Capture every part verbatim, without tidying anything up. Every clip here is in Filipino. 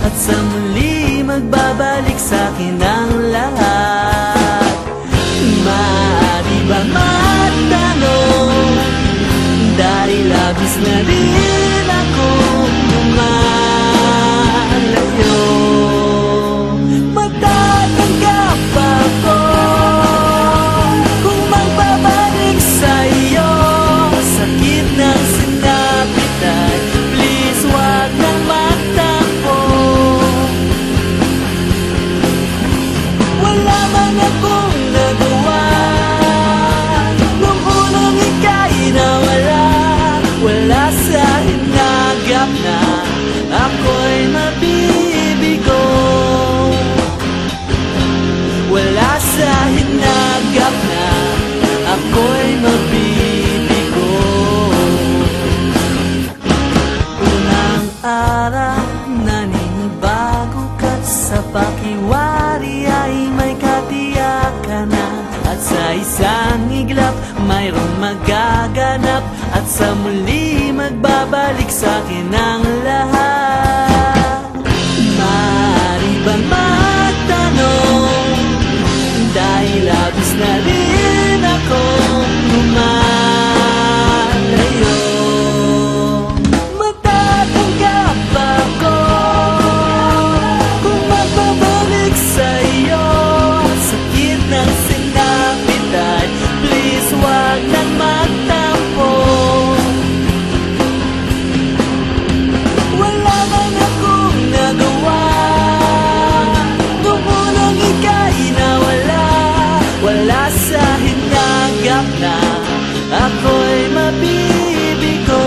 at sa muli magbabalik sa'kin ang lahat. Maaari ba magtanong, dahil labis na rin akong lumalayo, matatanggap ako kung magbabalik sa'yo? Sakit ng sinapit ay please wag nang magtampo. Wala man akong nagawa nung unang ika'y nawala. Wala sa hinagap na ako'y mabibigo. Wala sa hinagap na ako'y mabibigo. Unang araw naninibago ka sa pakiwari ay may katiyakan na, at sa isang iglap mayroong magaganap, at sa muli magbabalik sa'kin ang lahat. Maaari bang magtanong, dahil labis na rin akong lumalayo, matatanggap ako kung magbabalik sa'yo? Sakit ng sinapit ay please wag nang magtampo. Wala man akong nagawa nung unang ika'y nawala. Wala sa hinagap na ako'y mabibigo.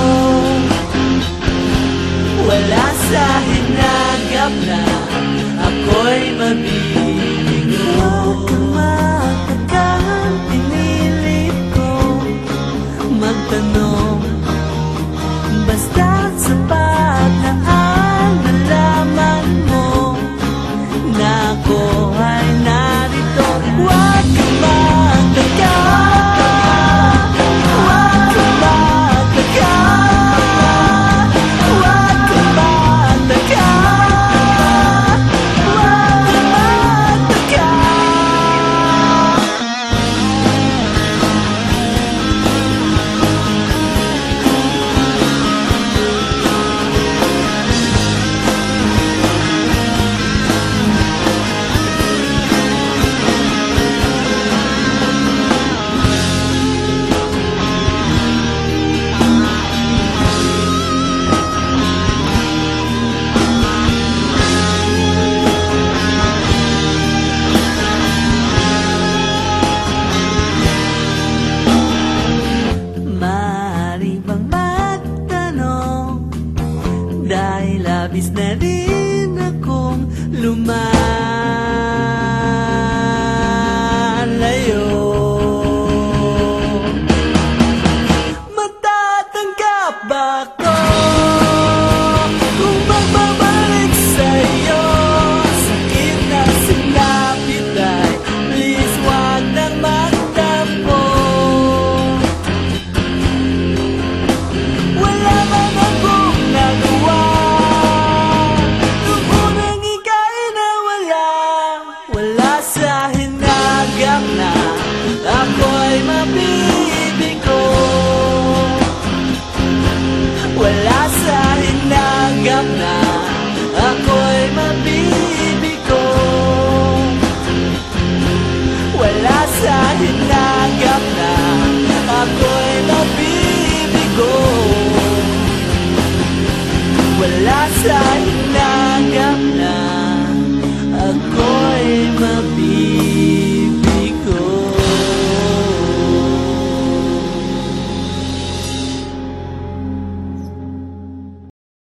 Wala sa hinagap na ako'y mabibigo. Huwag kang magtagal, pinilit ko magtanong, basta't sapat na ang nalaman mo na ako ay narito. Huwag kang magtagal, huwag kang magtagal, huwag kang magtagal, huwag kang maaari bang magtanong, dahil labis na rin akong lumalayo, matatanggap ba ako kung magbabalik sa'yo?